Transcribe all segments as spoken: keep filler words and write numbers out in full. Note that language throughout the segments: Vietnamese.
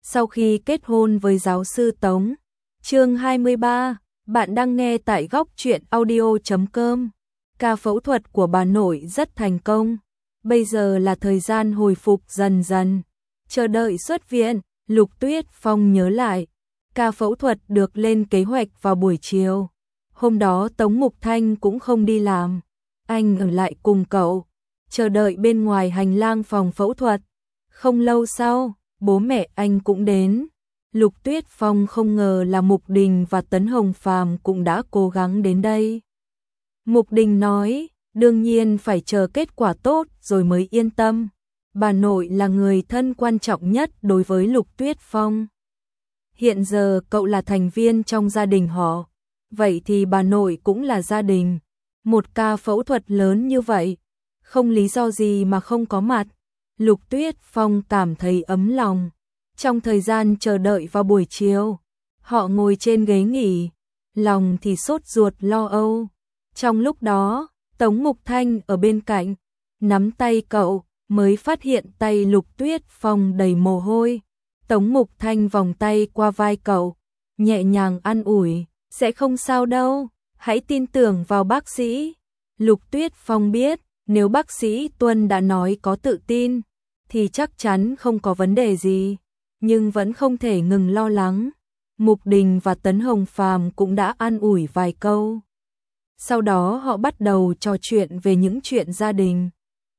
sau khi kết hôn với giáo sư Tống. Chương hai mươi ba, bạn đang nghe tại góc truyện audio chấm com. Ca phẫu thuật của bà nội rất thành công. Bây giờ là thời gian hồi phục dần dần. Chờ đợi xuất viện, Lục Tuyết Phong nhớ lại. Ca phẫu thuật được lên kế hoạch vào buổi chiều. Hôm đó Tống Mục Thanh cũng không đi làm. Anh ở lại cùng cậu, chờ đợi bên ngoài hành lang phòng phẫu thuật. Không lâu sau, bố mẹ anh cũng đến. Lục Tuyết Phong không ngờ là Mục Đình và Tấn Hồng Phàm cũng đã cố gắng đến đây. Mục Đình nói, đương nhiên phải chờ kết quả tốt rồi mới yên tâm. Bà nội là người thân quan trọng nhất đối với Lục Tuyết Phong. Hiện giờ cậu là thành viên trong gia đình họ, vậy thì bà nội cũng là gia đình. Một ca phẫu thuật lớn như vậy, không lý do gì mà không có mặt. Lục Tuyết Phong cảm thấy ấm lòng. Trong thời gian chờ đợi vào buổi chiều, họ ngồi trên ghế nghỉ, lòng thì sốt ruột lo âu. Trong lúc đó, Tống Mục Thanh ở bên cạnh, nắm tay cậu, mới phát hiện tay Lục Tuyết Phong đầy mồ hôi. Tống Mục Thanh vòng tay qua vai cậu, nhẹ nhàng an ủi, sẽ không sao đâu, hãy tin tưởng vào bác sĩ. Lục Tuyết Phong biết, nếu bác sĩ Tuân đã nói có tự tin, thì chắc chắn không có vấn đề gì, nhưng vẫn không thể ngừng lo lắng. Mục Đình và Tấn Hồng Phàm cũng đã an ủi vài câu. Sau đó họ bắt đầu trò chuyện về những chuyện gia đình.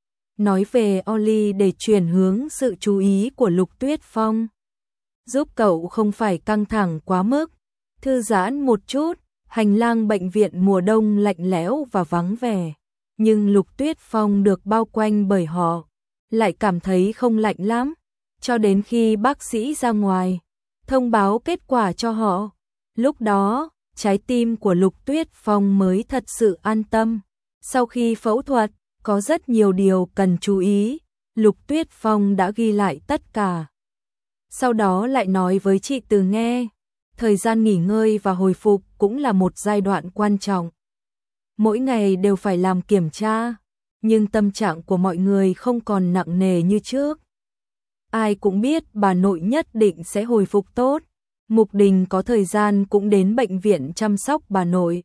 Nói về Oli để chuyển hướng sự chú ý của Lục Tuyết Phong. Giúp cậu không phải căng thẳng quá mức, thư giãn một chút. Hành lang bệnh viện mùa đông lạnh lẽo và vắng vẻ, nhưng Lục Tuyết Phong được bao quanh bởi họ, lại cảm thấy không lạnh lắm, cho đến khi bác sĩ ra ngoài, thông báo kết quả cho họ. Lúc đó, trái tim của Lục Tuyết Phong mới thật sự an tâm. Sau khi phẫu thuật, có rất nhiều điều cần chú ý, Lục Tuyết Phong đã ghi lại tất cả. Sau đó lại nói với chị Từ nghe. Thời gian nghỉ ngơi và hồi phục cũng là một giai đoạn quan trọng. Mỗi ngày đều phải làm kiểm tra, nhưng tâm trạng của mọi người không còn nặng nề như trước. Ai cũng biết bà nội nhất định sẽ hồi phục tốt. Mục Đình có thời gian cũng đến bệnh viện chăm sóc bà nội.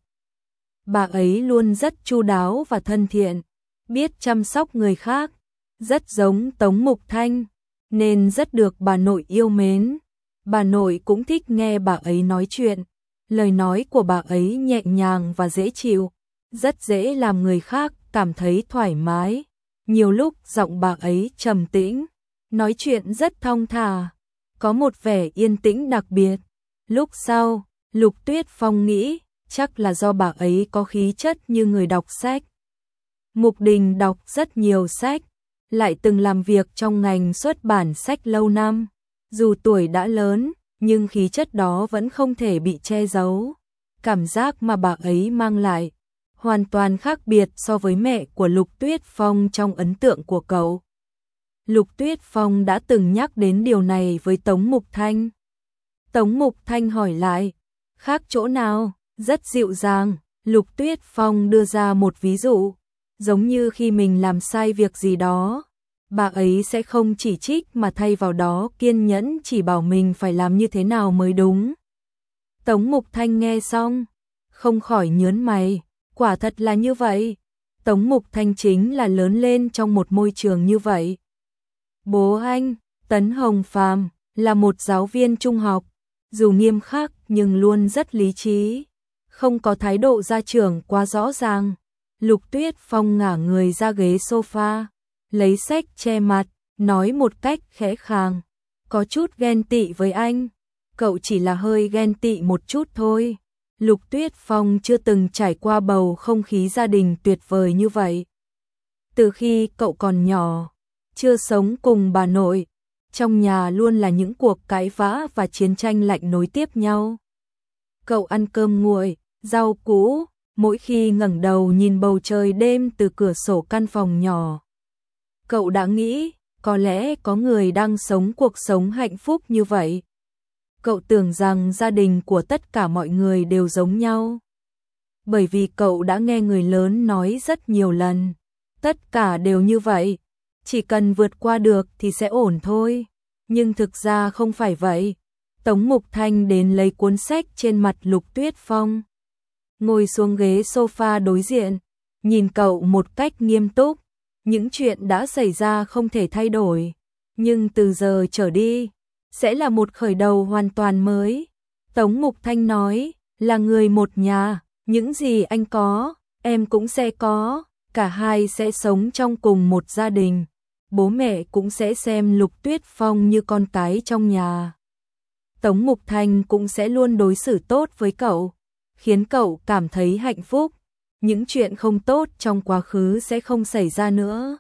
Bà ấy luôn rất chu đáo và thân thiện, biết chăm sóc người khác, rất giống Tống Mục Thanh, nên rất được bà nội yêu mến. Bà nội cũng thích nghe bà ấy nói chuyện, lời nói của bà ấy nhẹ nhàng và dễ chịu, rất dễ làm người khác cảm thấy thoải mái. Nhiều lúc giọng bà ấy trầm tĩnh, nói chuyện rất thong thả, có một vẻ yên tĩnh đặc biệt. Lúc sau, Lục Tuyết Phong nghĩ, chắc là do bà ấy có khí chất như người đọc sách. Mục Đình đọc rất nhiều sách, lại từng làm việc trong ngành xuất bản sách lâu năm. Dù tuổi đã lớn, nhưng khí chất đó vẫn không thể bị che giấu. Cảm giác mà bà ấy mang lại, hoàn toàn khác biệt so với mẹ của Lục Tuyết Phong trong ấn tượng của cậu. Lục Tuyết Phong đã từng nhắc đến điều này với Tống Mục Thanh. Tống Mục Thanh hỏi lại, khác chỗ nào? Rất dịu dàng, Lục Tuyết Phong đưa ra một ví dụ, giống như khi mình làm sai việc gì đó, bà ấy sẽ không chỉ trích mà thay vào đó kiên nhẫn chỉ bảo mình phải làm như thế nào mới đúng. Tống Mục Thanh nghe xong, không khỏi nhớn mày, quả thật là như vậy. Tống Mục Thanh chính là lớn lên trong một môi trường như vậy. Bố anh, Tấn Hồng Phàm, là một giáo viên trung học, dù nghiêm khắc nhưng luôn rất lý trí, không có thái độ gia trưởng quá rõ ràng. Lục Tuyết Phong ngả người ra ghế sofa, lấy sách che mặt, nói một cách khẽ khàng, có chút ghen tị với anh. Cậu chỉ là hơi ghen tị một chút thôi. Lục Tuyết Phong chưa từng trải qua bầu không khí gia đình tuyệt vời như vậy. Từ khi cậu còn nhỏ, chưa sống cùng bà nội, trong nhà luôn là những cuộc cãi vã và chiến tranh lạnh nối tiếp nhau. Cậu ăn cơm nguội, rau củ, mỗi khi ngẩng đầu nhìn bầu trời đêm từ cửa sổ căn phòng nhỏ, cậu đã nghĩ, có lẽ có người đang sống cuộc sống hạnh phúc như vậy. Cậu tưởng rằng gia đình của tất cả mọi người đều giống nhau. Bởi vì cậu đã nghe người lớn nói rất nhiều lần, tất cả đều như vậy, chỉ cần vượt qua được thì sẽ ổn thôi. Nhưng thực ra không phải vậy. Tống Mục Thanh đến lấy cuốn sách trên mặt Lục Tuyết Phong. Ngồi xuống ghế sofa đối diện, nhìn cậu một cách nghiêm túc. Những chuyện đã xảy ra không thể thay đổi, nhưng từ giờ trở đi, sẽ là một khởi đầu hoàn toàn mới. Tống Mục Thanh nói, là người một nhà, những gì anh có, em cũng sẽ có, cả hai sẽ sống trong cùng một gia đình. Bố mẹ cũng sẽ xem Lục Tuyết Phong như con cái trong nhà. Tống Mục Thanh cũng sẽ luôn đối xử tốt với cậu, khiến cậu cảm thấy hạnh phúc. Những chuyện không tốt trong quá khứ sẽ không xảy ra nữa.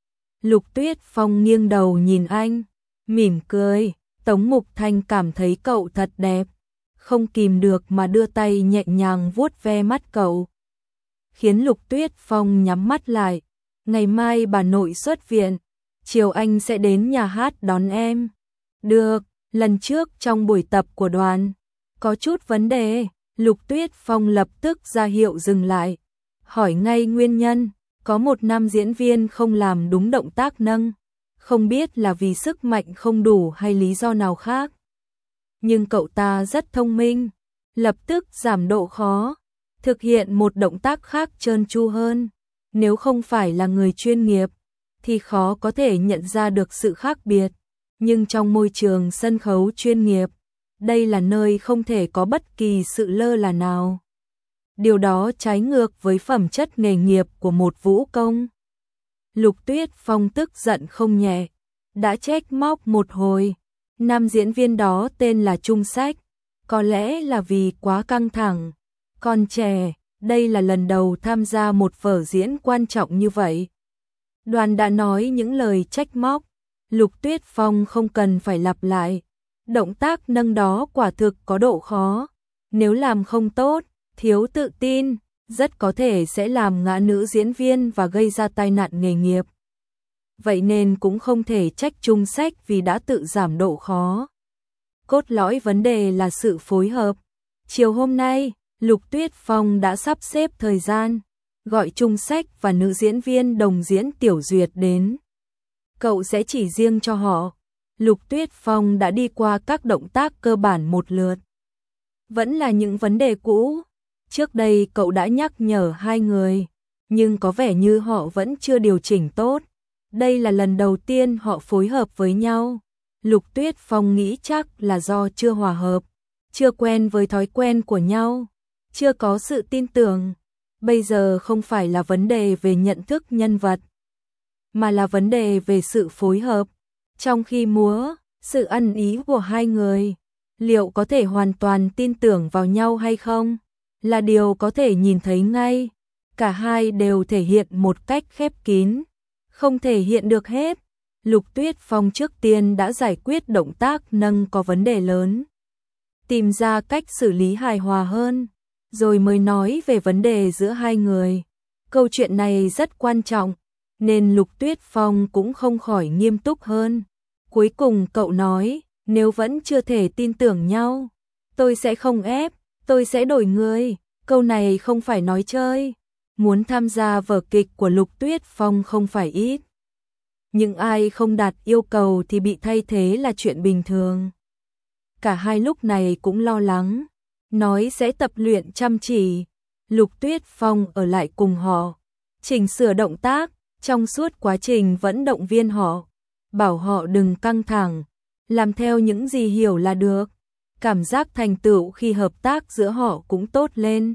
Lục Tuyết Phong nghiêng đầu nhìn anh, mỉm cười. Tống Mục Thanh cảm thấy cậu thật đẹp, không kìm được mà đưa tay nhẹ nhàng vuốt ve mắt cậu, khiến Lục Tuyết Phong nhắm mắt lại. Ngày mai bà nội xuất viện, chiều anh sẽ đến nhà hát đón em. Được, lần trước trong buổi tập của đoàn, có chút vấn đề. Lục Tuyết Phong lập tức ra hiệu dừng lại, hỏi ngay nguyên nhân. Có một nam diễn viên không làm đúng động tác nâng, không biết là vì sức mạnh không đủ hay lý do nào khác. Nhưng cậu ta rất thông minh, lập tức giảm độ khó, thực hiện một động tác khác trơn tru hơn. Nếu không phải là người chuyên nghiệp, thì khó có thể nhận ra được sự khác biệt. Nhưng trong môi trường sân khấu chuyên nghiệp, đây là nơi không thể có bất kỳ sự lơ là nào. Điều đó trái ngược với phẩm chất nghề nghiệp của một vũ công. Lục Tuyết Phong tức giận không nhẹ, đã trách móc một hồi. Nam diễn viên đó tên là Trung Sách, có lẽ là vì quá căng thẳng, còn trẻ, đây là lần đầu tham gia một vở diễn quan trọng như vậy. Đoàn đã nói những lời trách móc, Lục Tuyết Phong không cần phải lặp lại. Động tác nâng đó quả thực có độ khó, nếu làm không tốt, thiếu tự tin, rất có thể sẽ làm ngã nữ diễn viên và gây ra tai nạn nghề nghiệp. Vậy nên cũng không thể trách Trung Sách vì đã tự giảm độ khó. Cốt lõi vấn đề là sự phối hợp. Chiều hôm nay, Lục Tuyết Phong đã sắp xếp thời gian, gọi Trung Sách và nữ diễn viên đồng diễn Tiểu Duyệt đến. Cậu sẽ chỉ riêng cho họ. Lục Tuyết Phong đã đi qua các động tác cơ bản một lượt. Vẫn là những vấn đề cũ. Trước đây cậu đã nhắc nhở hai người, nhưng có vẻ như họ vẫn chưa điều chỉnh tốt. Đây là lần đầu tiên họ phối hợp với nhau. Lục Tuyết Phong nghĩ chắc là do chưa hòa hợp, chưa quen với thói quen của nhau, chưa có sự tin tưởng. Bây giờ không phải là vấn đề về nhận thức nhân vật, mà là vấn đề về sự phối hợp. Trong khi múa, sự ăn ý của hai người, liệu có thể hoàn toàn tin tưởng vào nhau hay không, là điều có thể nhìn thấy ngay. Cả hai đều thể hiện một cách khép kín, không thể hiện được hết. Lục Tuyết Phong trước tiên đã giải quyết động tác nâng có vấn đề lớn, tìm ra cách xử lý hài hòa hơn, rồi mới nói về vấn đề giữa hai người. Câu chuyện này rất quan trọng, nên Lục Tuyết Phong cũng không khỏi nghiêm túc hơn. Cuối cùng cậu nói, nếu vẫn chưa thể tin tưởng nhau, tôi sẽ không ép, tôi sẽ đổi người. Câu này không phải nói chơi. Muốn tham gia vở kịch của Lục Tuyết Phong không phải ít. Nhưng ai không đạt yêu cầu thì bị thay thế là chuyện bình thường. Cả hai lúc này cũng lo lắng, nói sẽ tập luyện chăm chỉ. Lục Tuyết Phong ở lại cùng họ, chỉnh sửa động tác, trong suốt quá trình vẫn động viên họ, bảo họ đừng căng thẳng, làm theo những gì hiểu là được. Cảm giác thành tựu khi hợp tác giữa họ cũng tốt lên,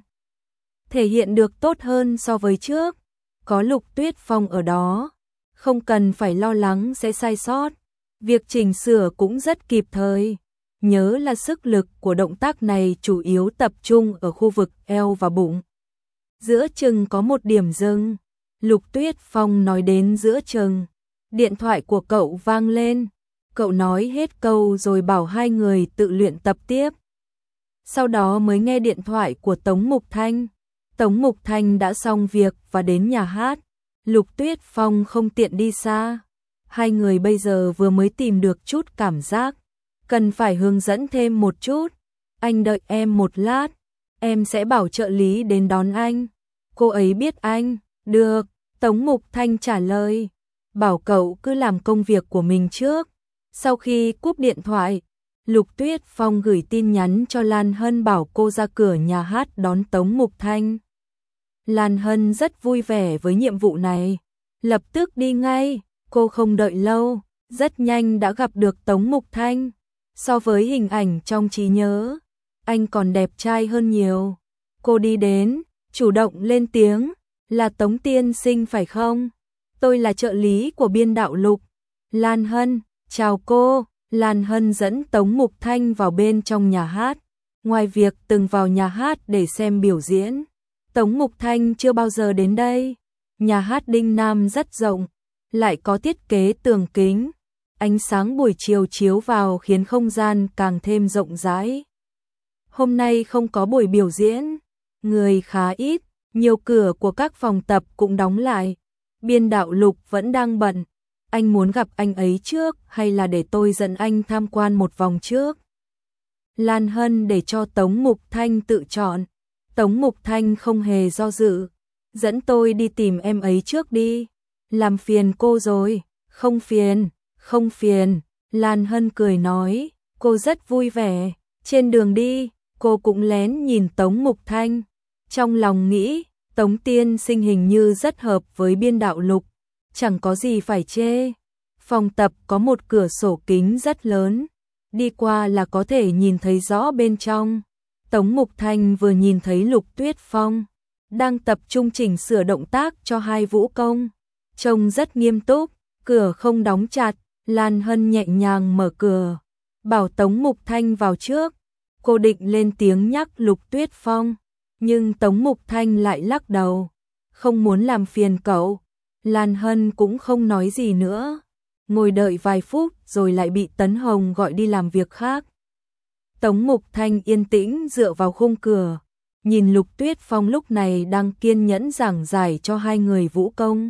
thể hiện được tốt hơn so với trước. Có Lục Tuyết Phong ở đó, không cần phải lo lắng sẽ sai sót. Việc chỉnh sửa cũng rất kịp thời. Nhớ là sức lực của động tác này chủ yếu tập trung ở khu vực eo và bụng. Giữa chừng có một điểm dừng. Lục Tuyết Phong nói đến giữa chừng, điện thoại của cậu vang lên. Cậu nói hết câu rồi bảo hai người tự luyện tập tiếp. Sau đó mới nghe điện thoại của Tống Mục Thanh. Tống Mục Thanh đã xong việc và đến nhà hát. Lục Tuyết Phong không tiện đi xa. Hai người bây giờ vừa mới tìm được chút cảm giác, cần phải hướng dẫn thêm một chút. Anh đợi em một lát, em sẽ bảo trợ lý đến đón anh. Cô ấy biết anh. Được, Tống Mục Thanh trả lời. Bảo cậu cứ làm công việc của mình trước, Sau khi cúp điện thoại, Lục Tuyết Phong gửi tin nhắn cho Lan Hân bảo cô ra cửa nhà hát đón Tống Mục Thanh. Lan Hân rất vui vẻ với nhiệm vụ này, lập tức đi ngay, cô không đợi lâu, rất nhanh đã gặp được Tống Mục Thanh. So với hình ảnh trong trí nhớ, anh còn đẹp trai hơn nhiều. Cô đi đến, chủ động lên tiếng, là Tống tiên sinh phải không? Tôi là trợ lý của biên đạo Lục. Lan Hân, chào cô. Lan Hân dẫn Tống Mục Thanh vào bên trong nhà hát. Ngoài việc từng vào nhà hát để xem biểu diễn, Tống Mục Thanh chưa bao giờ đến đây. Nhà hát Đinh Nam rất rộng, lại có thiết kế tường kính. Ánh sáng buổi chiều chiếu vào khiến không gian càng thêm rộng rãi. Hôm nay không có buổi biểu diễn, người khá ít, nhiều cửa của các phòng tập cũng đóng lại. Biên đạo Lục vẫn đang bận. Anh muốn gặp anh ấy trước hay là để tôi dẫn anh tham quan một vòng trước? Lan Hân để cho Tống Mục Thanh tự chọn. Tống Mục Thanh không hề do dự. Dẫn tôi đi tìm em ấy trước đi. Làm phiền cô rồi. Không phiền, không phiền. Lan Hân cười nói. Cô rất vui vẻ. Trên đường đi, cô cũng lén nhìn Tống Mục Thanh. Trong lòng nghĩ, Tống tiên sinh hình như rất hợp với biên đạo Lục. Chẳng có gì phải chê. Phòng tập có một cửa sổ kính rất lớn. Đi qua là có thể nhìn thấy rõ bên trong. Tống Mục Thanh vừa nhìn thấy Lục Tuyết Phong đang tập trung chỉnh sửa động tác cho hai vũ công. Trông rất nghiêm túc, cửa không đóng chặt. Lan Hân nhẹ nhàng mở cửa, bảo Tống Mục Thanh vào trước. Cô định lên tiếng nhắc Lục Tuyết Phong, nhưng Tống Mục Thanh lại lắc đầu. Không muốn làm phiền cậu. Lan Hân cũng không nói gì nữa. Ngồi đợi vài phút rồi lại bị Tấn Hồng gọi đi làm việc khác. Tống Mục Thanh yên tĩnh dựa vào khung cửa, nhìn Lục Tuyết Phong lúc này đang kiên nhẫn giảng giải cho hai người vũ công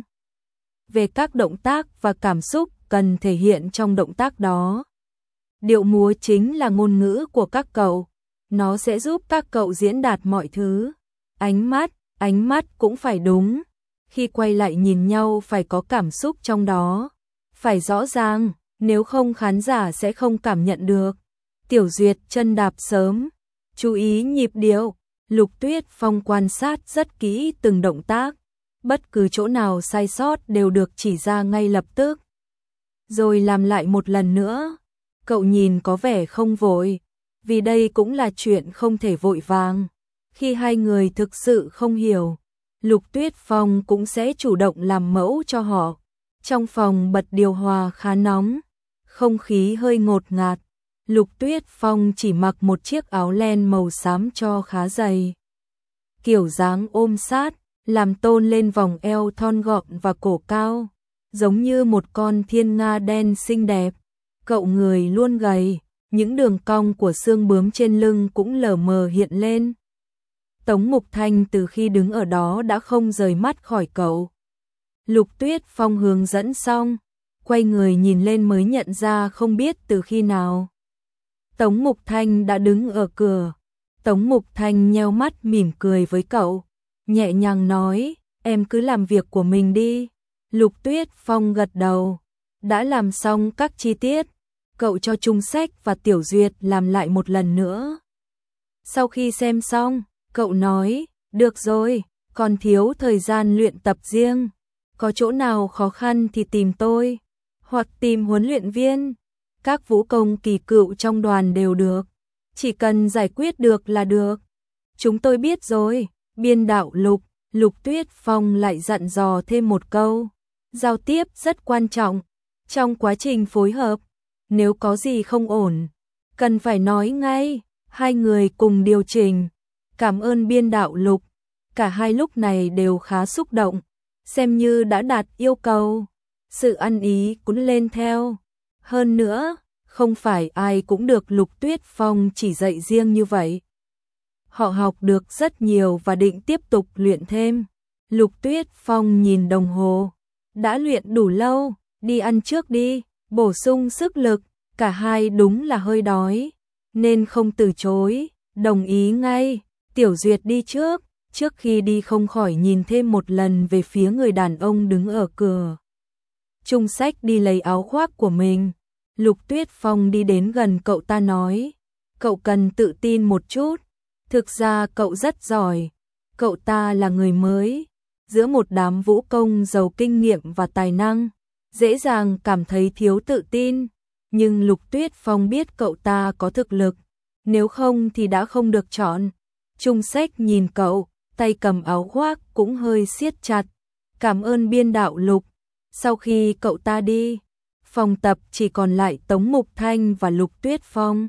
về các động tác và cảm xúc cần thể hiện trong động tác đó. Điệu múa chính là ngôn ngữ của các cậu, nó sẽ giúp các cậu diễn đạt mọi thứ. Ánh mắt, ánh mắt cũng phải đúng. Khi quay lại nhìn nhau phải có cảm xúc trong đó, phải rõ ràng, nếu không khán giả sẽ không cảm nhận được. Tiểu Duyệt chân đạp sớm, chú ý nhịp điệu. Lục Tuyết Phong quan sát rất kỹ từng động tác, bất cứ chỗ nào sai sót đều được chỉ ra ngay lập tức. Rồi làm lại một lần nữa. Cậu nhìn có vẻ không vội, vì đây cũng là chuyện không thể vội vàng. Khi hai người thực sự không hiểu, Lục Tuyết Phong cũng sẽ chủ động làm mẫu cho họ. Trong phòng bật điều hòa khá nóng, không khí hơi ngột ngạt. Lục Tuyết Phong chỉ mặc một chiếc áo len màu xám cho khá dày. Kiểu dáng ôm sát, làm tôn lên vòng eo thon gọn và cổ cao, giống như một con thiên nga đen xinh đẹp. Cậu người luôn gầy, những đường cong của xương bướm trên lưng cũng lờ mờ hiện lên. Tống Mục Thanh từ khi đứng ở đó đã không rời mắt khỏi cậu. Lục Tuyết Phong hướng dẫn xong, quay người nhìn lên mới nhận ra không biết từ khi nào Tống Mục Thanh đã đứng ở cửa. Tống Mục Thanh nheo mắt mỉm cười với cậu, nhẹ nhàng nói, em cứ làm việc của mình đi. Lục Tuyết Phong gật đầu, đã làm xong các chi tiết, cậu cho Trung Sách và Tiểu Duyệt làm lại một lần nữa. Sau khi xem xong, cậu nói, được rồi, còn thiếu thời gian luyện tập riêng. Có chỗ nào khó khăn thì tìm tôi, hoặc tìm huấn luyện viên. Các vũ công kỳ cựu trong đoàn đều được, chỉ cần giải quyết được là được. Chúng tôi biết rồi. Biên đạo Lục, Lục Tuyết Phong lại dặn dò thêm một câu. Giao tiếp rất quan trọng. Trong quá trình phối hợp, nếu có gì không ổn, cần phải nói ngay. Hai người cùng điều chỉnh. Cảm ơn biên đạo Lục. Cả hai lúc này đều khá xúc động, xem như đã đạt yêu cầu. Sự ăn ý cũng lên theo. Hơn nữa, không phải ai cũng được Lục Tuyết Phong chỉ dạy riêng như vậy. Họ học được rất nhiều và định tiếp tục luyện thêm. Lục Tuyết Phong nhìn đồng hồ, đã luyện đủ lâu, đi ăn trước đi, bổ sung sức lực. Cả hai đúng là hơi đói, nên không từ chối, đồng ý ngay. Tiểu Duyệt đi trước, trước khi đi không khỏi nhìn thêm một lần về phía người đàn ông đứng ở cửa. Trung Sách đi lấy áo khoác của mình, Lục Tuyết Phong đi đến gần cậu ta nói, cậu cần tự tin một chút, thực ra cậu rất giỏi, cậu ta là người mới, giữa một đám vũ công giàu kinh nghiệm và tài năng, dễ dàng cảm thấy thiếu tự tin, nhưng Lục Tuyết Phong biết cậu ta có thực lực, nếu không thì đã không được chọn. Trung Sách nhìn cậu, tay cầm áo khoác cũng hơi siết chặt, cảm ơn biên đạo Lục. Sau khi cậu ta đi, phòng tập chỉ còn lại Tống Mục Thanh và Lục Tuyết Phong.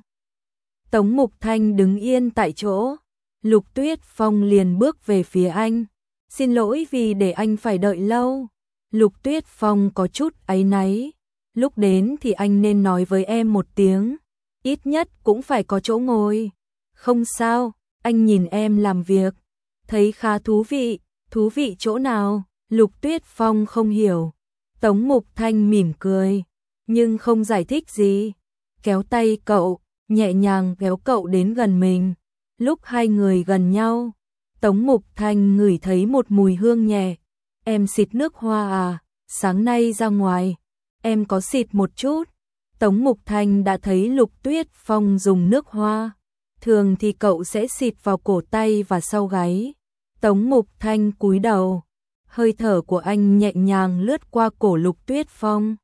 Tống Mục Thanh đứng yên tại chỗ, Lục Tuyết Phong liền bước về phía anh. Xin lỗi vì để anh phải đợi lâu. Lục Tuyết Phong có chút áy náy. Lúc đến thì anh nên nói với em một tiếng, ít nhất cũng phải có chỗ ngồi. Không sao, anh nhìn em làm việc, thấy khá thú vị. Thú vị chỗ nào? Lục Tuyết Phong không hiểu. Tống Mục Thanh mỉm cười, nhưng không giải thích gì. Kéo tay cậu, nhẹ nhàng kéo cậu đến gần mình. Lúc hai người gần nhau, Tống Mục Thanh ngửi thấy một mùi hương nhẹ. Em xịt nước hoa à? Sáng nay ra ngoài, em có xịt một chút. Tống Mục Thanh đã thấy Lục Tuyết Phong dùng nước hoa. Thường thì cậu sẽ xịt vào cổ tay và sau gáy. Tống Mục Thanh cúi đầu. Hơi thở của anh nhẹ nhàng lướt qua cổ Lục Tuyết Phong.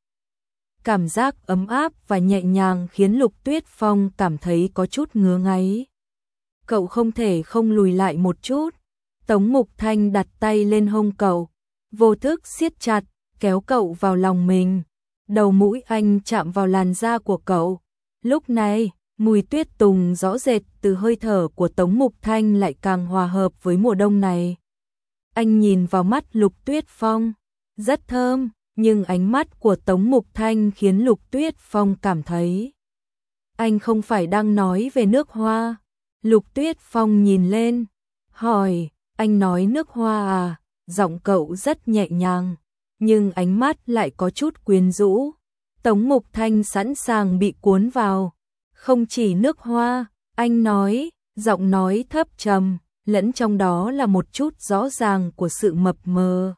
Cảm giác ấm áp và nhẹ nhàng khiến Lục Tuyết Phong cảm thấy có chút ngứa ngáy. Cậu không thể không lùi lại một chút. Tống Mục Thanh đặt tay lên hông cậu, vô thức siết chặt, kéo cậu vào lòng mình. Đầu mũi anh chạm vào làn da của cậu. Lúc này, mùi tuyết tùng rõ rệt từ hơi thở của Tống Mục Thanh lại càng hòa hợp với mùa đông này. Anh nhìn vào mắt Lục Tuyết Phong, rất thơm, nhưng ánh mắt của Tống Mục Thanh khiến Lục Tuyết Phong cảm thấy anh không phải đang nói về nước hoa. Lục Tuyết Phong nhìn lên, hỏi, anh nói nước hoa à? Giọng cậu rất nhẹ nhàng, nhưng ánh mắt lại có chút quyến rũ. Tống Mục Thanh sẵn sàng bị cuốn vào. Không chỉ nước hoa, anh nói, giọng nói thấp trầm, lẫn trong đó là một chút rõ ràng của sự mập mờ.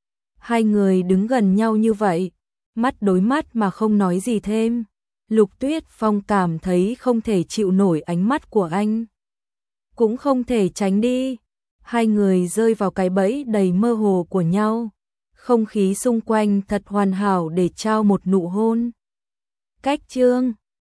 Hai người đứng gần nhau như vậy, mắt đối mắt mà không nói gì thêm. Lục Tuyết Phong cảm thấy không thể chịu nổi ánh mắt của anh, cũng không thể tránh đi. Hai người rơi vào cái bẫy đầy mơ hồ của nhau. Không khí xung quanh thật hoàn hảo để trao một nụ hôn. Cách chương